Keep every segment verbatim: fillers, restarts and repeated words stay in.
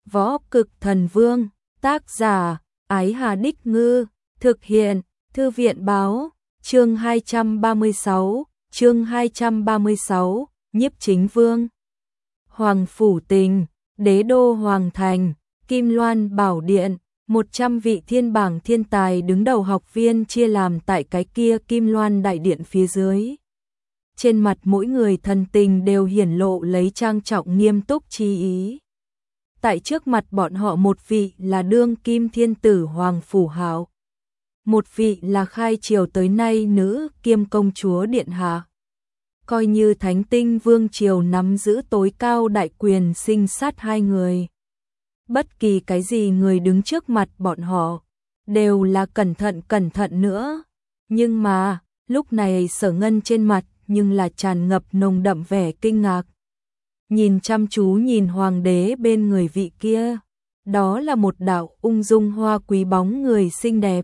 Võ Cực Thần Vương, tác giả, Ái Hà Đích Ngư, thực hiện, Thư viện Báo, chương hai trăm ba mươi sáu, chương hai trăm ba mươi sáu, Nhiếp Chính Vương. Hoàng Phủ Tình, Đế đô Hoàng Thành, Kim Loan Bảo Điện, một trăm vị thiên bảng thiên tài đứng đầu học viên chia làm tại cái kia Kim Loan Đại Điện phía dưới. Trên mặt mỗi người thần tình đều hiển lộ lấy trang trọng nghiêm túc chi ý. Tại trước mặt bọn họ một vị là đương kim thiên tử Hoàng Phủ Hạo, một vị là khai triều tới nay nữ kiêm công chúa điện hạ. Coi như Thánh Tinh Vương triều nắm giữ tối cao đại quyền sinh sát hai người. Bất kỳ cái gì người đứng trước mặt bọn họ đều là cẩn thận cẩn thận nữa. Nhưng mà, lúc này Sở Ngân trên mặt nhưng là tràn ngập nồng đậm vẻ kinh ngạc. Nhìn chăm chú nhìn hoàng đế bên người vị kia, đó là một đạo ung dung hoa quý bóng người xinh đẹp.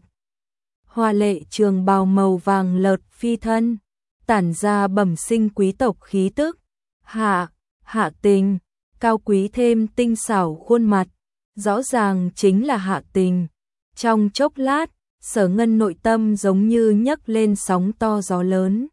Hoa lệ trường bào màu vàng lợt phi thân, tản ra bẩm sinh quý tộc khí tức. Hạ, Hạ Tình, cao quý thêm tinh xảo khuôn mặt, rõ ràng chính là Hạ Tình. Trong chốc lát, Sở Ngân nội tâm giống như nhấc lên sóng to gió lớn.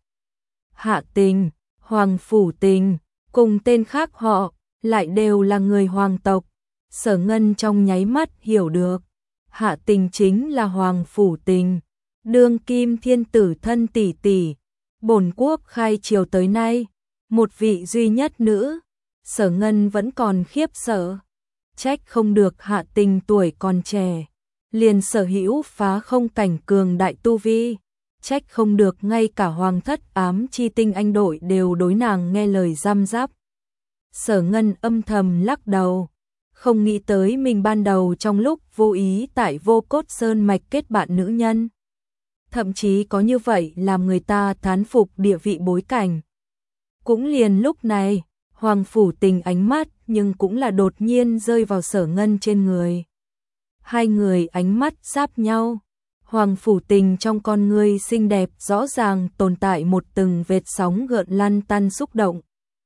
Hạ Tình, Hoàng Phủ Tình, cùng tên khác họ, lại đều là người hoàng tộc. Sở Ngân trong nháy mắt hiểu được, Hạ Tình chính là Hoàng Phủ Tình, đương kim thiên tử thân tỷ tỷ, bổn quốc khai triều tới nay, một vị duy nhất nữ. Sở Ngân vẫn còn khiếp sợ, trách không được Hạ Tình tuổi còn trẻ, liền sở hữu phá không cảnh cường đại tu vi, trách không được ngay cả hoàng thất ám chi tinh anh đội đều đối nàng nghe lời răm rắp. Sở Ngân âm thầm lắc đầu, không nghĩ tới mình ban đầu trong lúc vô ý tại Vô Cốt Sơn mạch kết bạn nữ nhân. Thậm chí có như vậy làm người ta thán phục địa vị bối cảnh. Cũng liền lúc này, Hoàng Phủ Tình ánh mắt nhưng cũng là đột nhiên rơi vào Sở Ngân trên người. Hai người ánh mắt giáp nhau. Hoàng Phủ Tình trong con ngươi xinh đẹp rõ ràng tồn tại một từng vệt sóng gợn lăn tăn xúc động.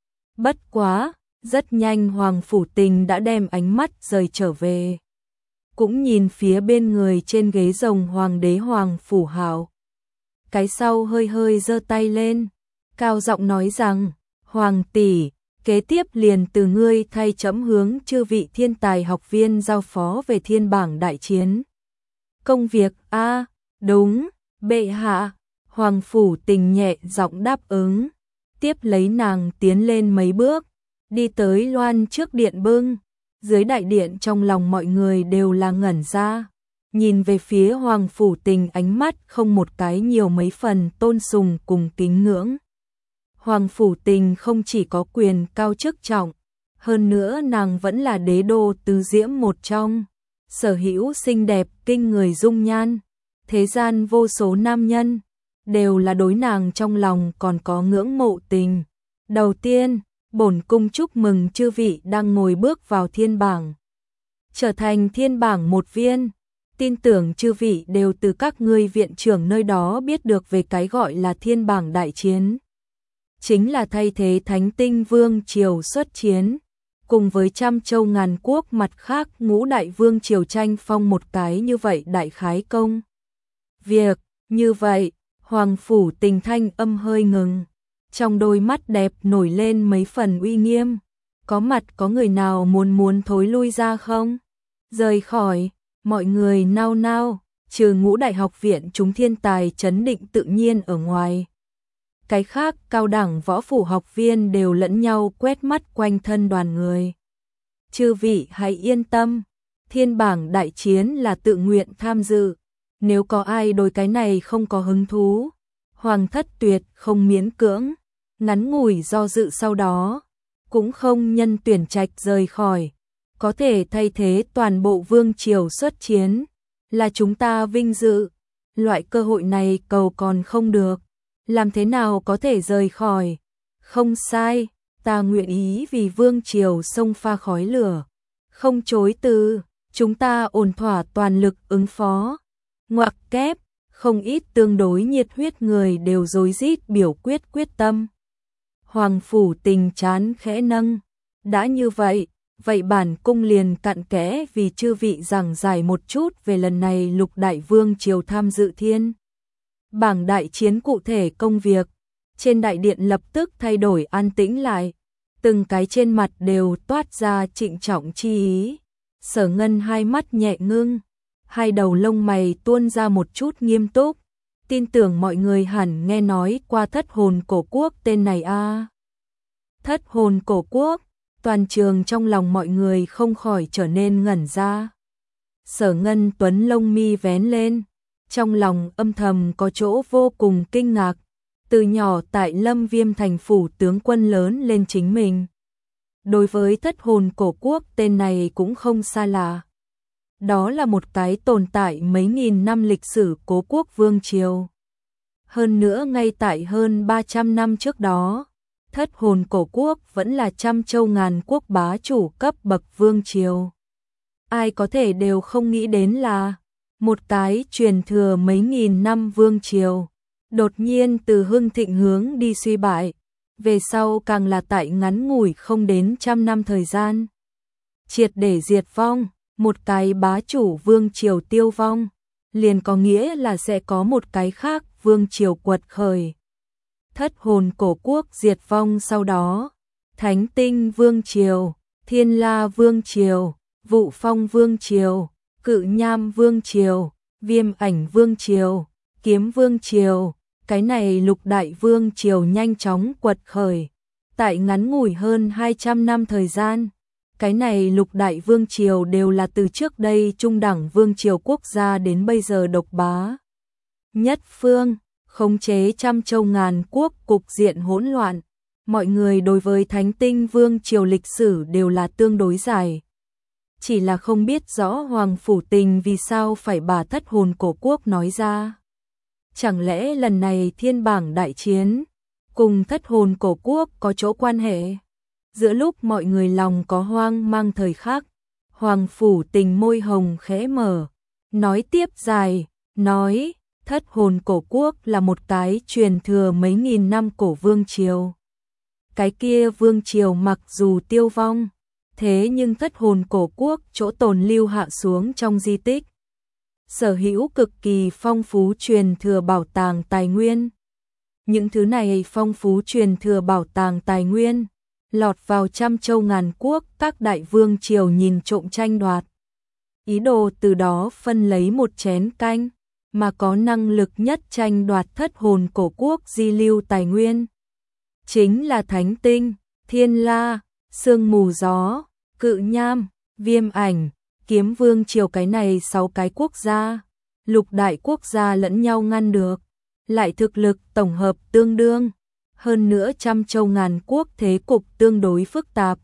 Bất quá, rất nhanh Hoàng Phủ Tình đã đem ánh mắt rời trở về. Cũng nhìn phía bên người trên ghế rồng Hoàng đế Hoàng Phủ Hạo. Cái sau hơi hơi giơ tay lên, cao giọng nói rằng, Hoàng tỷ, kế tiếp liền từ ngươi thay trẫm hướng chư vị thiên tài học viên giao phó về thiên bảng đại chiến. Công việc a à, đúng, bệ hạ. Hoàng Phủ Tình nhẹ giọng đáp ứng. Tiếp lấy nàng tiến lên mấy bước, đi tới loan trước điện bưng. Dưới đại điện trong lòng mọi người đều là ngẩn ra, nhìn về phía Hoàng Phủ Tình ánh mắt không một cái nhiều mấy phần tôn sùng cùng kính ngưỡng. Hoàng Phủ Tình không chỉ có quyền cao chức trọng, hơn nữa nàng vẫn là đế đô tứ diễm một trong, sở hữu xinh đẹp kinh người dung nhan, thế gian vô số nam nhân đều là đối nàng trong lòng còn có ngưỡng mộ tình. Đầu tiên, bổn cung chúc mừng chư vị đang ngồi bước vào thiên bảng, trở thành thiên bảng một viên. Tin tưởng chư vị đều từ các ngươi viện trưởng nơi đó biết được về cái gọi là thiên bảng đại chiến. Chính là thay thế Thánh Tinh Vương triều xuất chiến, cùng với trăm châu ngàn quốc mặt khác ngũ đại vương triều tranh phong một cái như vậy đại khái công. Việc, như vậy, Hoàng Phủ Tình thanh âm hơi ngừng, trong đôi mắt đẹp nổi lên mấy phần uy nghiêm. Có mặt có người nào muốn muốn thối lui ra không? Rời khỏi, mọi người nao nao, trừ ngũ đại học viện chúng thiên tài trấn định tự nhiên ở ngoài. Cái khác cao đẳng võ phủ học viên đều lẫn nhau quét mắt quanh thân đoàn người. Chư vị hãy yên tâm, thiên bảng đại chiến là tự nguyện tham dự. Nếu có ai đối cái này không có hứng thú, Hoàng thất tuyệt không miễn cưỡng. Ngắn ngủi do dự sau đó, cũng không nhân tuyển trạch rời khỏi. Có thể thay thế toàn bộ vương triều xuất chiến, là chúng ta vinh dự. Loại cơ hội này cầu còn không được, làm thế nào có thể rời khỏi? Không sai, ta nguyện ý vì vương triều xông pha khói lửa, không chối từ, chúng ta ổn thỏa toàn lực ứng phó. Ngoặc kép, không ít tương đối nhiệt huyết người đều rối rít biểu quyết quyết tâm. Hoàng Phủ Tình chán khẽ nâng, đã như vậy, vậy bản cung liền cặn kẽ vì chư vị giảng giải một chút về lần này Lục Đại Vương triều tham dự thiên bảng đại chiến cụ thể công việc. Trên đại điện lập tức thay đổi an tĩnh lại, từng cái trên mặt đều toát ra trịnh trọng chi ý. Sở Ngân hai mắt nhẹ ngưng, hai đầu lông mày tuôn ra một chút nghiêm túc, tin tưởng mọi người hẳn nghe nói qua Thất Hồn Cổ Quốc tên này a. À. Thất Hồn Cổ Quốc, toàn trường trong lòng mọi người không khỏi trở nên ngẩn ra. Sở Ngân Tuấn lông mi vén lên, trong lòng âm thầm có chỗ vô cùng kinh ngạc, từ nhỏ tại Lâm Viêm thành phủ tướng quân lớn lên chính mình. Đối với Thất Hồn Cổ Quốc tên này cũng không xa lạ. Đó là một cái tồn tại mấy nghìn năm lịch sử cố quốc vương triều. Hơn nữa ngay tại hơn ba trăm năm trước đó, Thất Hồn Cổ Quốc vẫn là trăm châu ngàn quốc bá chủ cấp bậc vương triều. Ai có thể đều không nghĩ đến là một cái truyền thừa mấy nghìn năm vương triều, đột nhiên từ hưng thịnh hướng đi suy bại, về sau càng là tại ngắn ngủi không đến trăm năm thời gian triệt để diệt vong. Một cái bá chủ vương triều tiêu vong, liền có nghĩa là sẽ có một cái khác vương triều quật khởi. Thất Hồn Cổ Quốc diệt vong sau đó, Thánh Tinh Vương Triều, Thiên La Vương Triều, Vụ Phong Vương Triều, Cự Nham Vương Triều, Viêm Ảnh Vương Triều, Kiếm Vương Triều, cái này Lục Đại Vương Triều nhanh chóng quật khởi. Tại ngắn ngủi hơn hai trăm năm thời gian, cái này Lục Đại Vương Triều đều là từ trước đây trung đẳng vương triều quốc gia đến bây giờ độc bá nhất phương, khống chế trăm châu ngàn quốc, cục diện hỗn loạn. Mọi người đối với Thánh Tinh Vương Triều lịch sử đều là tương đối dài. Chỉ là không biết rõ Hoàng Phủ Tình vì sao phải bà Thất Hồn Cổ Quốc nói ra. Chẳng lẽ lần này thiên bảng đại chiến cùng Thất Hồn Cổ Quốc có chỗ quan hệ? Giữa lúc mọi người lòng có hoang mang thời khắc, Hoàng Phủ Tình môi hồng khẽ mở, nói tiếp dài, nói, Thất Hồn Cổ Quốc là một cái truyền thừa mấy nghìn năm cổ vương triều. Cái kia vương triều mặc dù tiêu vong, thế nhưng Thất Hồn Cổ Quốc chỗ tồn lưu hạ xuống trong di tích, sở hữu cực kỳ phong phú truyền thừa bảo tàng tài nguyên. Những thứ này phong phú truyền thừa bảo tàng tài nguyên lọt vào trăm châu ngàn quốc các đại vương triều nhìn trộm tranh đoạt. Ý đồ từ đó phân lấy một chén canh, mà có năng lực nhất tranh đoạt Thất Hồn Cổ Quốc di lưu tài nguyên. Chính là Thánh Tinh, Thiên La, Sương Mù Gió, Cự Nham, Viêm Ảnh, Kiếm Vương triều cái này sáu cái quốc gia, lục đại quốc gia lẫn nhau ngăn được, lại thực lực tổng hợp tương đương. Hơn nữa trăm châu ngàn quốc thế cục tương đối phức tạp.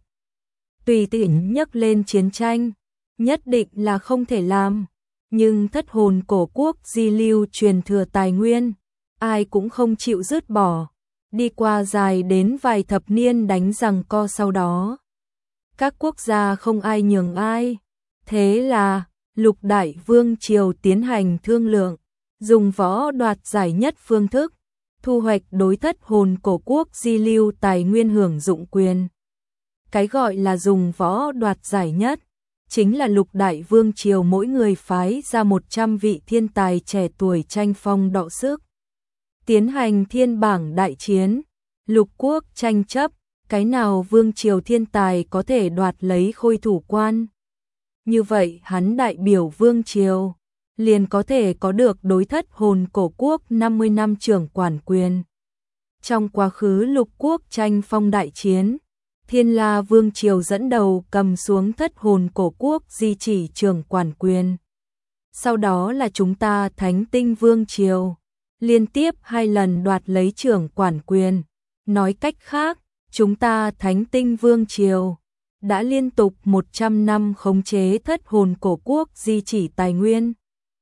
Tùy tiện nhấc lên chiến tranh, nhất định là không thể làm. Nhưng Thất Hồn Cổ Quốc di lưu truyền thừa tài nguyên, ai cũng không chịu dứt bỏ. Đi qua dài đến vài thập niên đánh giằng co sau đó. Các quốc gia không ai nhường ai. Thế là, lục đại vương triều tiến hành thương lượng, dùng võ đoạt giải nhất phương thức, thu hoạch đối Thất Hồn Cổ Quốc di lưu tài nguyên hưởng dụng quyền. Cái gọi là dùng võ đoạt giải nhất, chính là lục đại vương triều mỗi người phái ra một trăm vị thiên tài trẻ tuổi tranh phong đọ sức. Tiến hành thiên bảng đại chiến, lục quốc tranh chấp, cái nào vương triều thiên tài có thể đoạt lấy khôi thủ quan. Như vậy hắn đại biểu vương triều liền có thể có được đối Thất Hồn Cổ Quốc năm mươi năm trưởng quản quyền. Trong quá khứ lục quốc tranh phong đại chiến, Thiên La Vương triều dẫn đầu cầm xuống Thất Hồn Cổ Quốc di chỉ trưởng quản quyền. Sau đó là chúng ta Thánh Tinh Vương triều, liên tiếp hai lần đoạt lấy trưởng quản quyền. Nói cách khác, chúng ta Thánh Tinh Vương triều đã liên tục một trăm năm khống chế Thất Hồn Cổ Quốc di chỉ tài nguyên.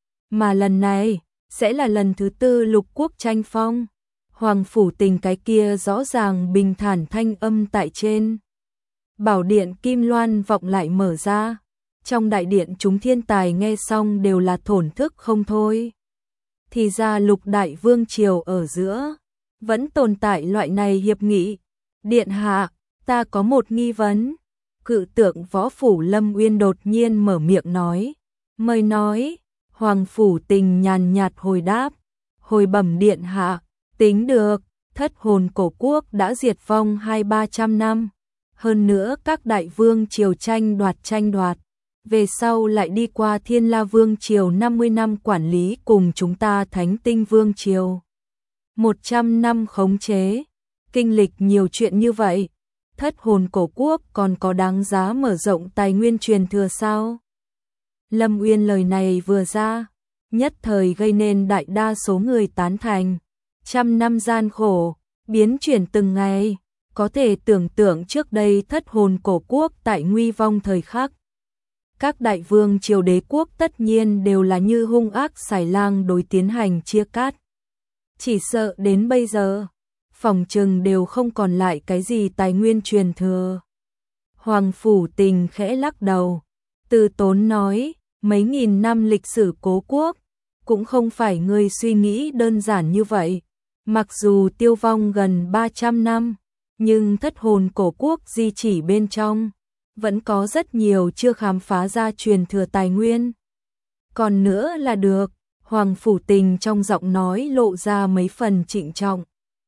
Mà lần này, sẽ là lần thứ tư lục quốc tranh phong. Hoàng Phủ Tình cái kia rõ ràng bình thản thanh âm tại trên bảo điện kim loan vọng lại mở ra. Trong đại điện chúng thiên tài nghe xong đều là thổn thức không thôi. Thì ra lục đại vương triều ở giữa, vẫn tồn tại loại này hiệp nghị. Điện hạ, ta có một nghi vấn. Cự tượng Võ Phủ Lâm Uyên đột nhiên mở miệng nói. Mời nói, Hoàng Phủ Tình nhàn nhạt hồi đáp. Hồi bẩm điện hạ, tính được, thất hồn cổ quốc đã diệt vong hai ba trăm năm. Hơn nữa các đại vương triều tranh đoạt tranh đoạt. Về sau lại đi qua Thiên La Vương triều năm mươi năm quản lý cùng chúng ta Thánh Tinh Vương triều. một trăm năm khống chế, kinh lịch nhiều chuyện như vậy. Thất hồn cổ quốc còn có đáng giá mở rộng tài nguyên truyền thừa sao? Lâm Uyên lời này vừa ra, nhất thời gây nên đại đa số người tán thành. Trăm năm gian khổ, biến chuyển từng ngày, có thể tưởng tượng trước đây thất hồn cổ quốc tại nguy vong thời khắc. Các đại vương triều đế quốc tất nhiên đều là như hung ác xài lang đối tiến hành chia cắt. Chỉ sợ đến bây giờ, phòng trừng đều không còn lại cái gì tài nguyên truyền thừa. Hoàng Phủ Tình khẽ lắc đầu, từ tốn nói, mấy nghìn năm lịch sử cố quốc, cũng không phải người suy nghĩ đơn giản như vậy. Mặc dù tiêu vong gần ba trăm năm, nhưng thất hồn cổ quốc di chỉ bên trong, vẫn có rất nhiều chưa khám phá ra truyền thừa tài nguyên. Còn nữa là được, Hoàng Phủ Tình trong giọng nói lộ ra mấy phần trịnh trọng.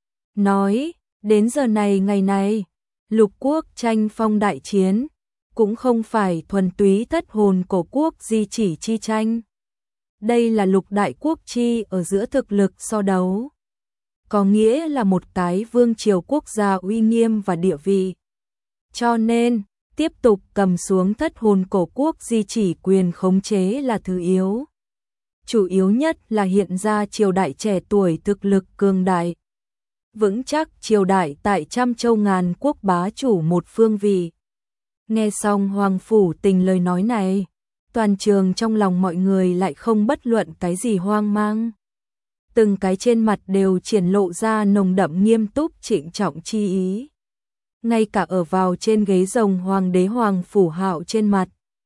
Nói, đến giờ này ngày này, lục quốc tranh phong đại chiến, cũng không phải thuần túy thất hồn cổ quốc di chỉ chi tranh. Đây là lục đại quốc chi ở giữa thực lực so đấu. Có nghĩa là một cái vương triều quốc gia uy nghiêm và địa vị. Cho nên, tiếp tục cầm xuống thất hồn cổ quốc di chỉ quyền khống chế là thứ yếu. Chủ yếu nhất là hiện ra triều đại trẻ tuổi thực lực cường đại. Vững chắc triều đại tại trăm châu ngàn quốc bá chủ một phương vị. Nghe xong Hoàng Phủ Tình lời nói này, toàn trường trong lòng mọi người lại không bất luận cái gì hoang mang. Từng cái trên mặt đều triển lộ ra nồng đậm nghiêm túc trịnh trọng chi ý. Ngay cả ở vào trên ghế rồng Hoàng đế Hoàng Phủ Hạo trên mặt,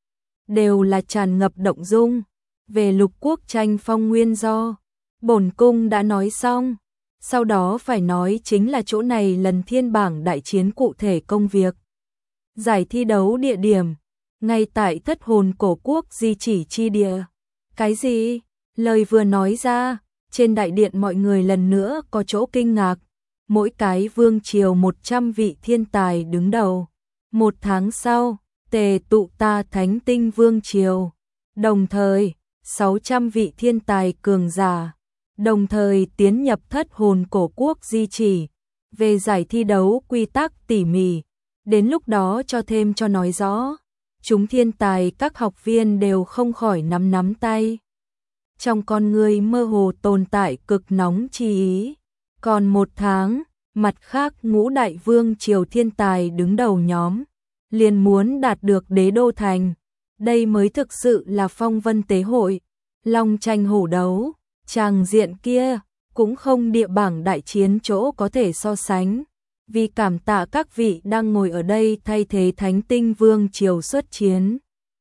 đều là tràn ngập động dung. Về lục quốc tranh phong nguyên do, bổn cung đã nói xong. Sau đó phải nói chính là chỗ này lần thiên bảng đại chiến cụ thể công việc. Giải thi đấu địa điểm, ngay tại thất hồn cổ quốc di chỉ chi địa. Cái gì? Lời vừa nói ra, trên đại điện mọi người lần nữa có chỗ kinh ngạc. Mỗi cái vương triều một trăm vị thiên tài đứng đầu. Một tháng sau, tề tụ ta Thánh Tinh Vương triều. Đồng thời, sáu trăm vị thiên tài cường giả. Đồng thời tiến nhập thất hồn cổ quốc di chỉ. Về giải thi đấu quy tắc tỉ mỉ. Đến lúc đó cho thêm cho nói rõ. Chúng thiên tài các học viên đều không khỏi nắm nắm tay. Trong con người mơ hồ tồn tại cực nóng chi ý. Còn một tháng, mặt khác ngũ đại vương triều thiên tài đứng đầu nhóm. Liền muốn đạt được đế đô thành. Đây mới thực sự là phong vân tế hội. Long tranh hổ đấu. Tràng diện kia, cũng không địa bảng đại chiến chỗ có thể so sánh. Vì cảm tạ các vị đang ngồi ở đây thay thế Thánh Tinh Vương triều xuất chiến.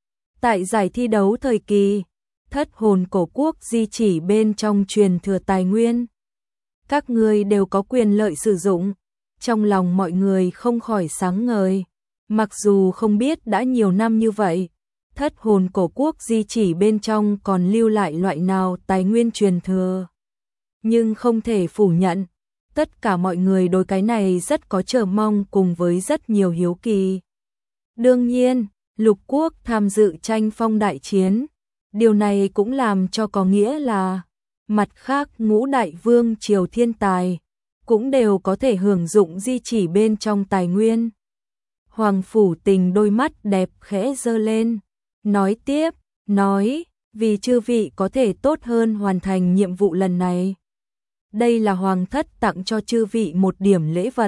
Tại giải thi đấu thời kỳ, thất hồn cổ quốc di chỉ bên trong truyền thừa tài nguyên. Các người đều có quyền lợi sử dụng. Trong lòng mọi người không khỏi sáng ngời. Mặc dù không biết đã nhiều năm như vậy, thất hồn cổ quốc di chỉ bên trong còn lưu lại loại nào tài nguyên truyền thừa. Nhưng không thể phủ nhận, tất cả mọi người đối cái này rất có chờ mong cùng với rất nhiều hiếu kỳ. Đương nhiên, lục quốc tham dự tranh phong đại chiến, điều này cũng làm cho có nghĩa là mặt khác ngũ đại vương triều thiên tài cũng đều có thể hưởng dụng di chỉ bên trong tài nguyên. Hoàng Phủ Tình đôi mắt đẹp khẽ giơ lên, nói tiếp, nói, vì chư vị có thể tốt hơn hoàn thành nhiệm vụ lần này. Đây là hoàng thất tặng cho chư vị một điểm lễ vật.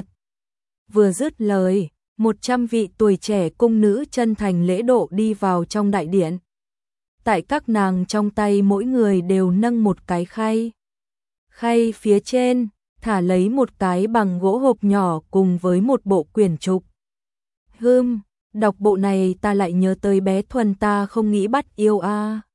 Vừa dứt lời, một trăm vị tuổi trẻ cung nữ chân thành lễ độ đi vào trong đại điện. Tại các nàng trong tay mỗi người đều nâng một cái khay. Khay phía trên, thả lấy một cái bằng gỗ hộp nhỏ cùng với một bộ quyển trục. Hừm, đọc bộ này ta lại nhớ tới bé Thuần ta không nghĩ bắt yêu a. À.